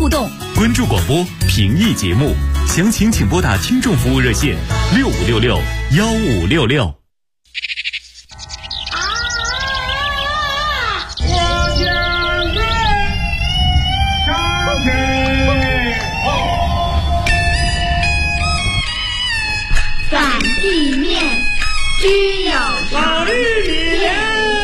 互动。 关注广播，评议节目，详情请拨打听众服务热线6566-1566。 反地面居有常年。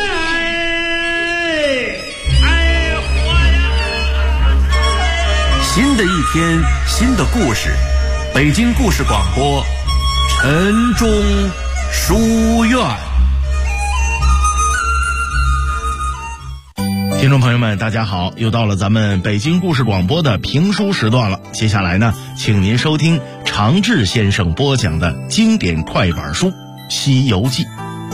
新的一天，新的故事。北京故事广播，晨钟书院。 听众朋友们，大家好，又到了咱们北京故事广播的评书时段了。接下来呢，请您收听常志先生播讲的经典快板书《西游记》。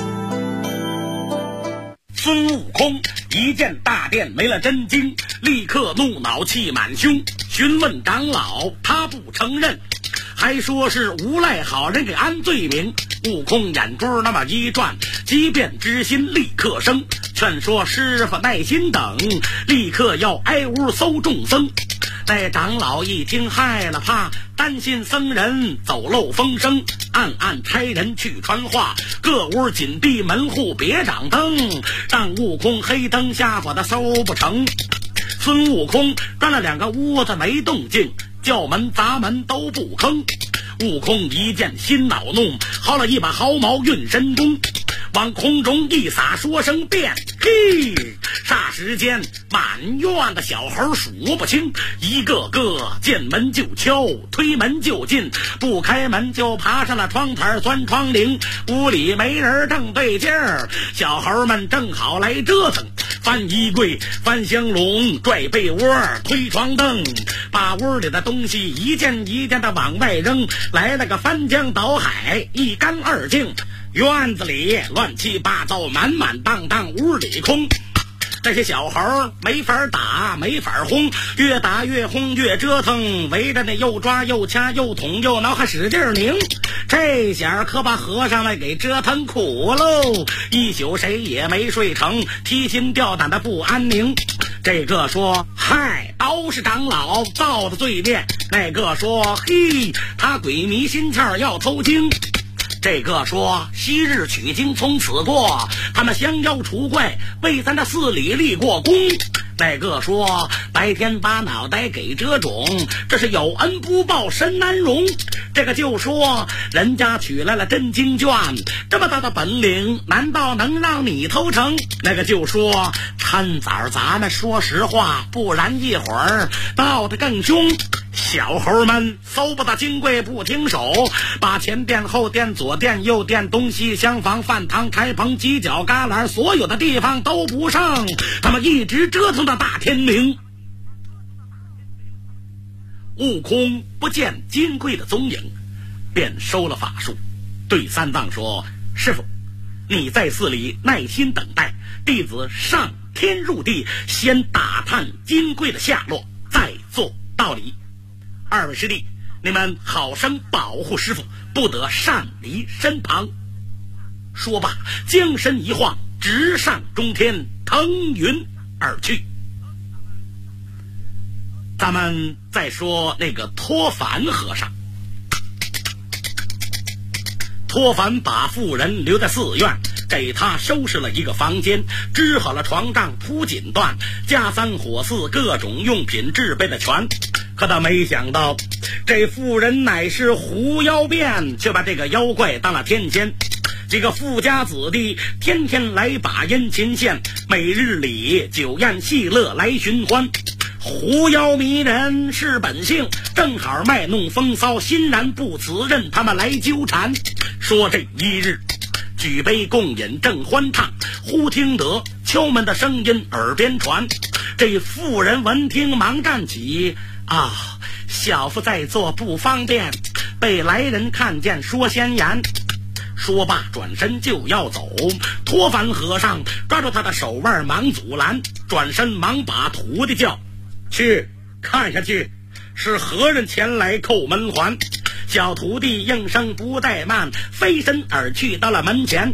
孙悟空一见大殿没了真经，立刻怒恼气满胸，询问长老，他不承认，还说是无赖好人给安罪名。悟空眼珠那么一转，即便之心立刻生，劝说师傅耐心等，立刻要挨屋搜众僧。那长老一听害了怕，担心僧人走漏风声，暗暗差人去传话，各屋紧闭门户，别掌灯，让悟空黑灯瞎火的搜不成。孙悟空转了2个屋子没动静，叫门砸门都不吭。悟空一见心恼怒，薅了一把毫毛运神功，往空中一撒，说声变，嘿！霎时间满院的小猴数不清，一个个见门就敲，推门就进，不开门就爬上了窗台钻窗棂。屋里没人正对劲儿，小猴们正好来折腾，翻衣柜，翻香笼，拽被窝，推床凳，把屋里的东西一件一件的往外扔，来了个翻江倒海，一干二净。院子里乱七八糟，满满当当，屋里空。这些小猴没法打，没法轰，越打越轰，越折腾，围着那又抓又掐又捅又挠，还使劲拧。这下可把和尚们给折腾苦喽，一宿谁也没睡成，提心吊胆的不安宁。这个说嗨，都是长老造的罪孽，那个说嘿，他鬼迷心窍要偷经。这个说昔日取经从此过，他们降妖除怪，为咱这寺里立过功。那个说白天把脑袋给遮肿，这是有恩不报身难容。这个就说人家取来了真经卷，这么大的本领难道能让你偷成？那个就说趁早咱们说实话，不然一会儿闹得更凶。小猴们搜不到金柜不停手，把前殿后殿左殿右殿东西厢房饭堂柴棚犄角旮旯所有的地方都不上，他们一直折腾到大天明。悟空不见金柜的踪影，便收了法术，对三藏说：师傅，你在寺里耐心等待，弟子上天入地，先打探金柜的下落，再做道理。二位师弟，你们好生保护师傅，不得擅离身旁。说罢，将身一晃，直上中天，腾云而去。咱们再说那个托凡和尚。托凡把妇人留在寺院，给他收拾了一个房间，支好了床帐，铺锦缎，家三火四，各种用品置备的全。可他没想到，这妇人乃是狐妖变，却把这个妖怪当了天仙。这个富家子弟天天来把阴琴线，每日里酒宴戏乐来寻欢。狐妖迷人是本性，正好卖弄风骚，欣然不辞，任他们来纠缠。说这一日，举杯共饮正欢畅，忽听得敲门的声音耳边传。这妇人闻听忙站起，啊，小妇在座不方便，被来人看见说先言。说罢转身就要走，托凡和尚抓住他的手腕忙阻拦，转身忙把徒弟叫去看下去，是何人前来叩门环。小徒弟应声不怠慢，飞身而去到了门前。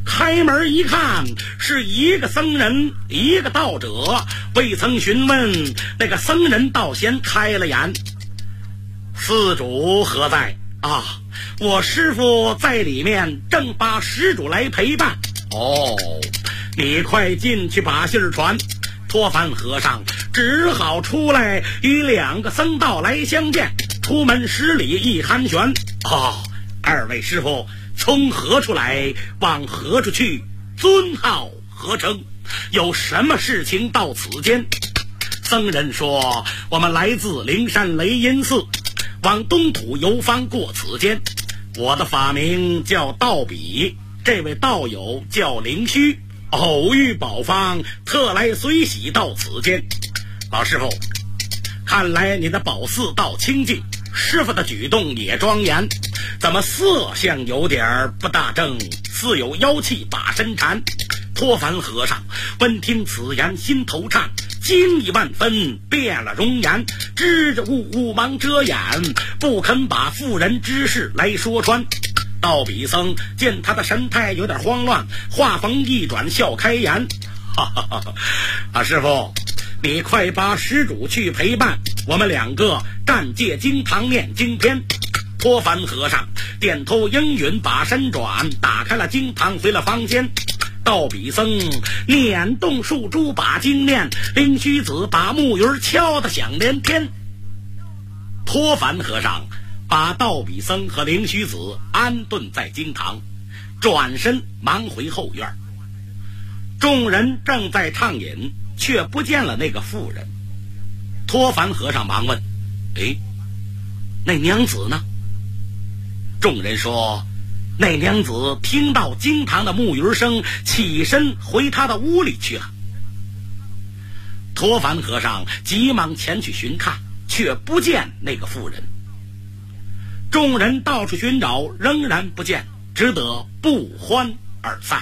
开门一看，是一个僧人一个道者。未曾询问，那个僧人倒先开了眼：施主何在啊？我师父在里面，正把施主来陪伴。哦，你快进去把信儿传。托凡和尚只好出来与两个僧道来相见，出门施礼一寒暄。哦，二位师父从何处来，往何处去，尊号何称，有什么事情到此间？僧人说：我们来自灵山雷音寺，往东土游方过此间。我的法名叫道比，这位道友叫灵虚，偶遇宝方，特来随喜到此间。老师傅，看来你的宝寺道清净，师傅的举动也庄严，怎么色相有点不大正，似有妖气把身缠。托凡和尚闻听此言，心头颤，惊异万分，变了容颜，支着雾忙遮眼，不肯把妇人之事来说穿。道比僧见他的神态有点慌乱，话锋一转，笑开言：哈哈哈哈！师傅，你快把施主去陪伴，我们两个暂借经堂念经篇。托凡和尚点头应允，把身转，打开了经堂，回了房间。道比僧捻动树珠把经念，灵虚子把木鱼敲得响连天。托凡和尚把道比僧和灵虚子安顿在经堂，转身忙回后院。众人正在畅饮，却不见了那个妇人。托凡和尚忙问：那娘子呢？众人说：那娘子听到经堂的木鱼声，起身回她的屋里去了。托凡和尚急忙前去寻看，却不见那个妇人。众人到处寻找，仍然不见，只得不欢而散。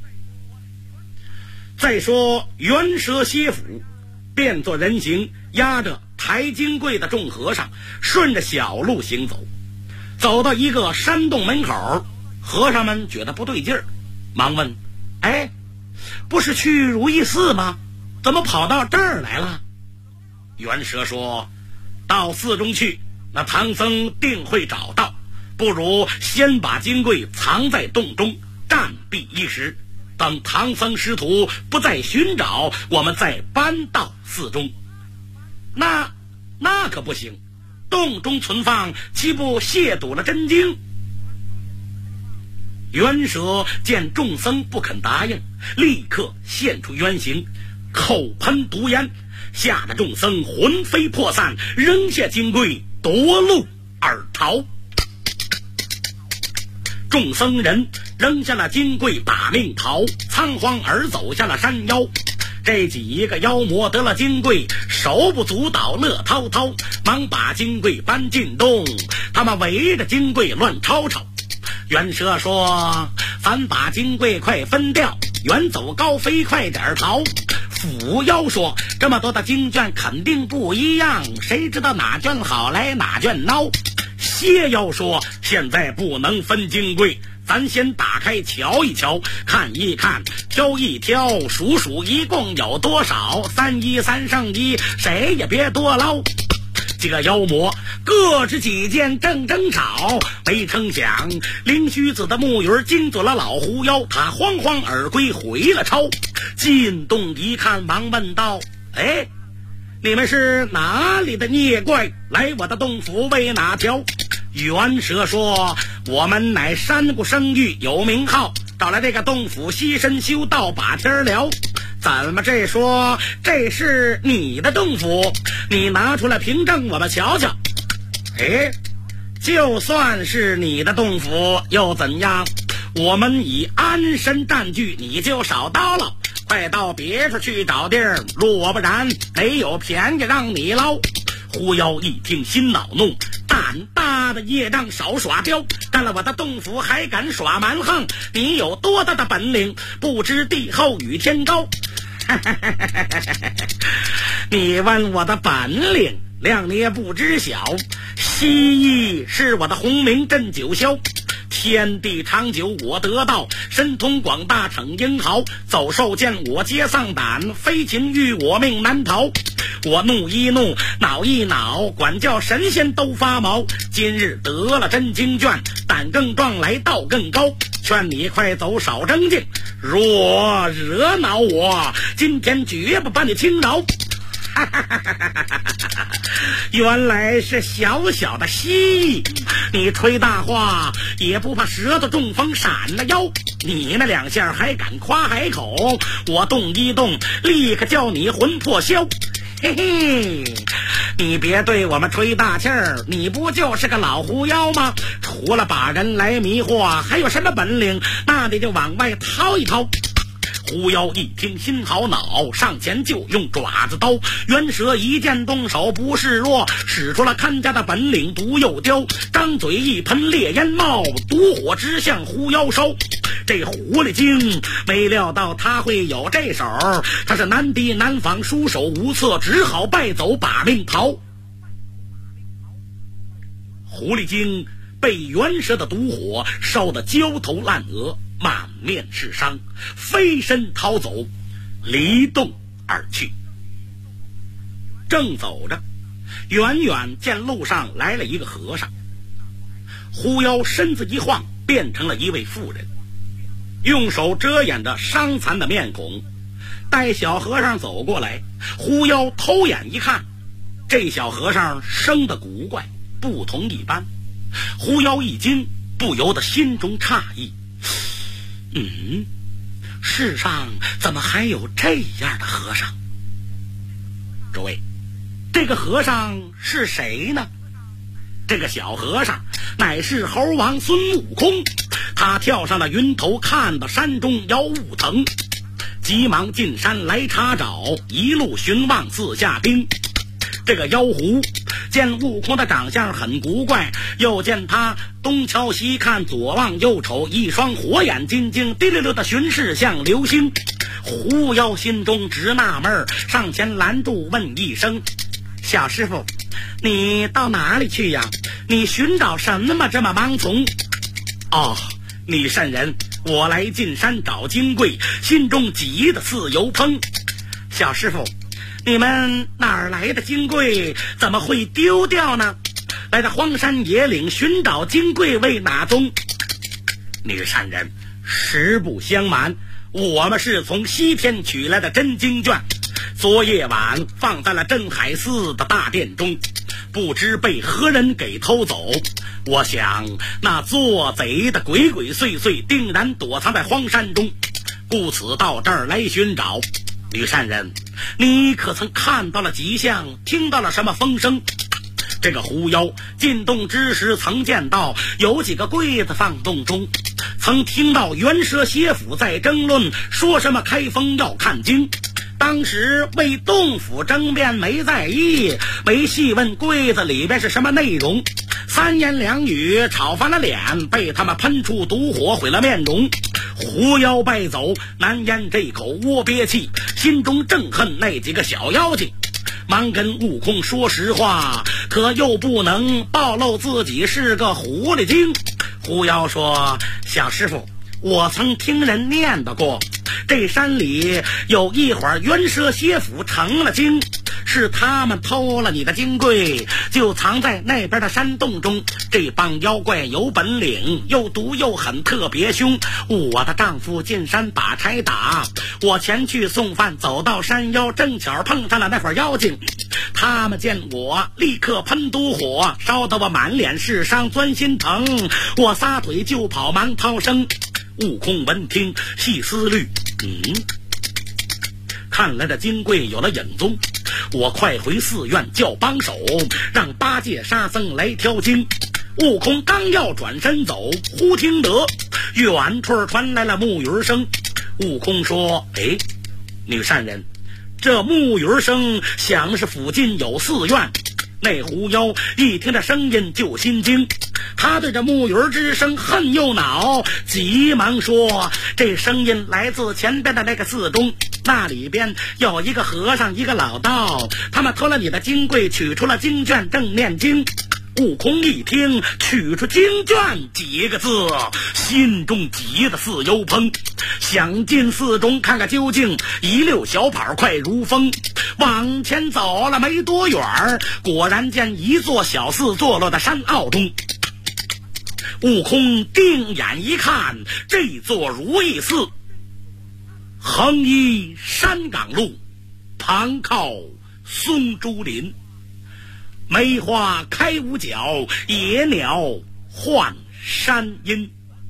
再说猿蛇蝎府变作人形，压着抬金柜的众和尚，顺着小路行走，走到一个山洞门口，和尚们觉得不对劲儿，忙问：不是去如意寺吗？怎么跑到这儿来了？猿蛇说：到寺中去，那唐僧定会找到，不如先把金柜藏在洞中，暂避一时，等唐僧师徒不再寻找，我们再搬到寺中。那可不行，洞中存放，岂不亵渎了真经？猿蛇见众僧不肯答应，立刻现出原形，口喷毒烟，吓得众僧魂飞魄散，扔下金柜夺路而逃。众僧人扔下了金柜把命逃，仓皇而走下了山腰。这几个妖魔得了金柜，手不足蹈乐滔滔，忙把金柜搬进洞，他们围着金柜乱吵吵。猿蛇说：咱把金柜快分掉，远走高飞快点逃。腐妖说：这么多的经卷肯定不一样，谁知道哪卷好来哪卷孬。蝎妖说：现在不能分金柜，咱先打开瞧一瞧，看一看，挑一挑，数数一共有多少，313剩1，谁也别多捞。几个妖魔各执己见，正争吵，没成想灵虚子的木鱼惊走了老狐妖，他慌慌而归，回了朝。进洞一看，忙问道：你们是哪里的孽怪，来我的洞府为哪条？猿蛇说：我们乃山谷生育有名号，找来这个洞府栖身修道把天聊。怎么这说这是你的洞府？你拿出来凭证我们瞧瞧。就算是你的洞府又怎样？我们已安身占据，你就少叨唠，快到别处去找地儿，若不然没有便宜让你捞。狐妖一听心恼怒，胆大的业障少耍刁，干了我的洞府还敢耍蛮横，你有多大的本领？不知地厚与天高。你问我的本领，谅你也不知晓。蜥蜴是我的红名镇九霄， 天地长久我得道，神通广大逞英豪，走兽见我皆丧胆，飞禽遇我命难逃。我怒一怒，恼一恼，管教神仙都发毛。今日得了真经卷，胆更壮来道更高，劝你快走少争竞，若惹恼我，今天绝不把你轻饶。原来是小小的蜥，你吹大话也不怕舌头中风闪了腰，你那两下还敢夸海口，我动一动立刻叫你魂魄消。嘿嘿，你别对我们吹大气儿，你不就是个老狐妖吗？除了把人来迷惑，还有什么本领？那你就往外掏一掏。狐妖一听心好恼，上前就用爪子刀，猿蛇一见动手不示弱，使出了看家的本领毒又刁，张嘴一喷烈烟冒，毒火直向狐妖烧。这狐狸精没料到他会有这手，他是难敌难防，束手无策，只好败走把命逃。狐狸精被猿蛇的毒火烧得焦头烂额，满面是伤，飞身逃走，离洞而去。正走着，远远见路上来了一个和尚。狐妖身子一晃，变成了一位妇人，用手遮掩着伤残的面孔。待小和尚走过来，狐妖偷眼一看，这小和尚生得古怪，不同一般。狐妖一惊，不由得心中诧异，世上怎么还有这样的和尚？诸位，这个和尚是谁呢？这个小和尚乃是猴王孙悟空，他跳上了云头，看到山中妖雾腾，急忙进山来查找，一路寻望四下兵。这个妖狐见悟空的长相很古怪，又见他东瞧西看，左望右瞅，一双火眼金睛滴溜溜的巡视像流星。狐妖心中直纳闷，上前拦住问一声：小师傅，你到哪里去呀？你寻找什么这么盲从？哦，你善人，我来进山找金贵，心中急得似油烹。小师傅，你们哪儿来的金贵，怎么会丢掉呢？来到荒山野岭寻找金贵为哪宗？女善人，实不相瞒，我们是从西天取来的真经卷，昨夜晚放在了镇海寺的大殿中，不知被何人给偷走。我想那做贼的鬼鬼祟祟定然躲藏在荒山中，故此到这儿来寻找。女善人，你可曾看到了吉象，听到了什么风声？这个狐妖进洞之时曾见到有几个柜子放洞中，曾听到猿蛇蝎府在争论，说什么开封要看经。当时为洞府争辩，没在意，没细问柜子里边是什么内容，三言两语吵翻了脸，被他们喷出毒火毁了面容。狐妖败走，难咽这口窝憋气，心中正恨那几个小妖精，忙跟悟空说实话，可又不能暴露自己是个狐狸精。狐妖说：小师傅，我曾听人念叨过，这山里有一会儿猿蛇蝎府成了精，是他们偷了你的金柜，就藏在那边的山洞中。这帮妖怪有本领，又毒又狠，特别凶。我的丈夫进山把差打，我前去送饭，走到山腰，正巧碰上了那伙妖精。他们见我，立刻喷毒火，烧得我满脸是伤，钻心疼。我撒腿就跑，忙逃生。悟空闻听细思虑，看来这金柜有了影踪，我快回寺院叫帮手，让八戒沙僧来挑经。悟空刚要转身走，忽听得远处传来了木鱼声。悟空说：女善人，这木鱼声想是附近有寺院。那狐妖一听这声音就心惊，他对这木鱼之声恨又恼，急忙说：这声音来自前边的那个寺中，那里边有一个和尚一个老道，他们偷了你的金柜，取出了经卷，正念经。 悟空一听，取出经卷几个字，心中急得似油烹，想进寺中看看究竟，一溜小跑快如风，往前走了没多远，果然见一座小寺坐落在山坳中。悟空定眼一看，这座如意寺横依山岗路，旁靠松竹林，梅花开五角，野鸟唤山阴。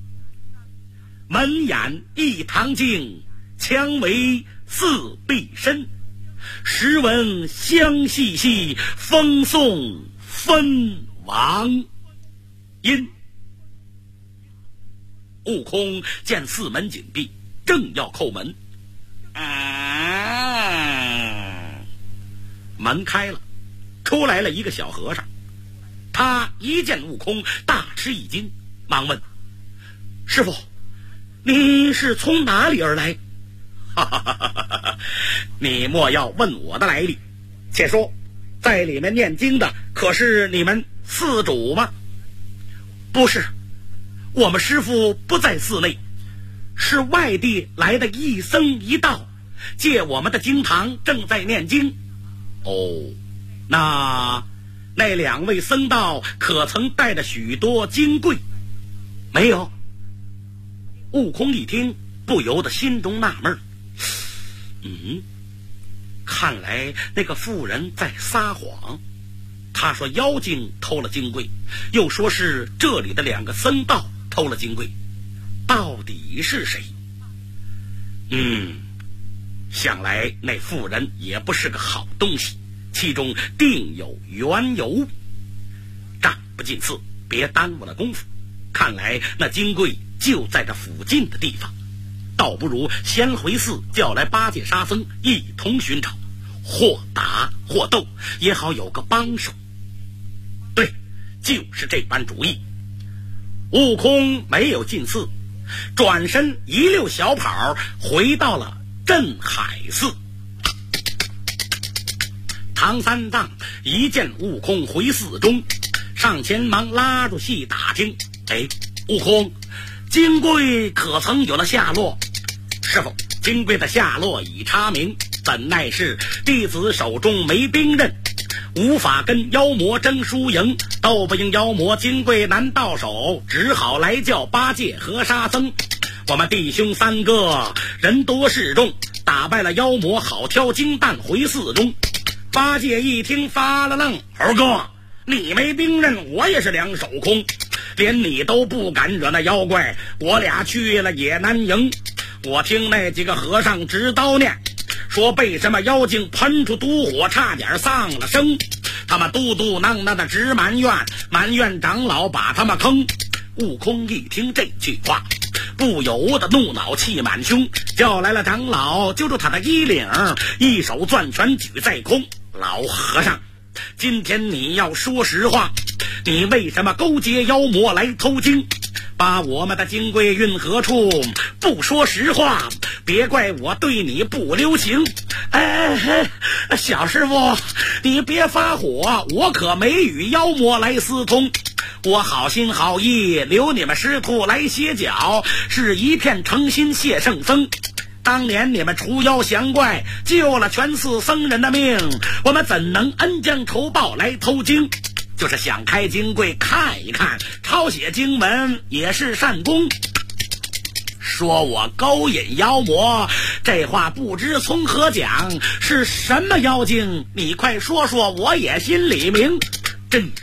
门掩一堂镜，墙围四壁深。时闻香细细，风送分王音。悟空见四门紧闭，正要叩门，门开了，出来了一个小和尚。他一见悟空，大吃一惊，忙问：师父，你是从哪里而来？哈哈哈哈哈！你莫要问我的来历，且说在里面念经的可是你们寺主吗？不是，我们师父不在寺内，是外地来的一僧一道，借我们的经堂正在念经。哦，那两位僧道可曾带着许多金贵？没有。悟空一听，不由得心中纳闷，看来那个妇人在撒谎。他说妖精偷了金贵，又说是这里的两个僧道偷了金贵，到底是谁？想来那妇人也不是个好东西，其中定有缘由。战不进寺，别耽误了功夫。看来那金贵就在这附近的地方，倒不如先回寺叫来八戒沙僧一同寻找，或打或斗，也好有个帮手。对，就是这般主意。悟空没有进寺，转身一溜小跑回到了镇海寺。唐三藏一见悟空回寺中，上前忙拉住细打听：悟空，金龟可曾有了下落？师父，金龟的下落已查明，怎奈是弟子手中没兵刃，无法跟妖魔争输赢，斗不赢妖魔，金龟难到手，只好来叫八戒和沙僧。我们弟兄三个人多势众，打败了妖魔，好挑金蛋回寺中。八戒一听发了愣：猴哥，你没兵刃，我也是两手空，连你都不敢惹那妖怪，我俩去了也难赢。我听那几个和尚直叨念，说被什么妖精喷出毒火，差点丧了生。他们嘟嘟囔囔的直埋怨长老把他们坑。悟空一听这句话，不由得怒恼气满胸，叫来了长老，揪住他的衣领，一手攥拳举在空：老和尚，今天你要说实话，你为什么勾结妖魔来偷经，把我们的金龟运何处？不说实话，别怪我对你不留情。小师傅，你别发火，我可没与妖魔来私通，我好心好意留你们师徒来歇脚，是一片诚心谢圣僧。当年你们除妖降怪，救了全寺僧人的命，我们怎能恩将仇报来偷经？就是想开经柜看一看，抄写经文也是善功。说我勾引妖魔，这话不知从何讲，是什么妖精？你快说说，我也心里明。真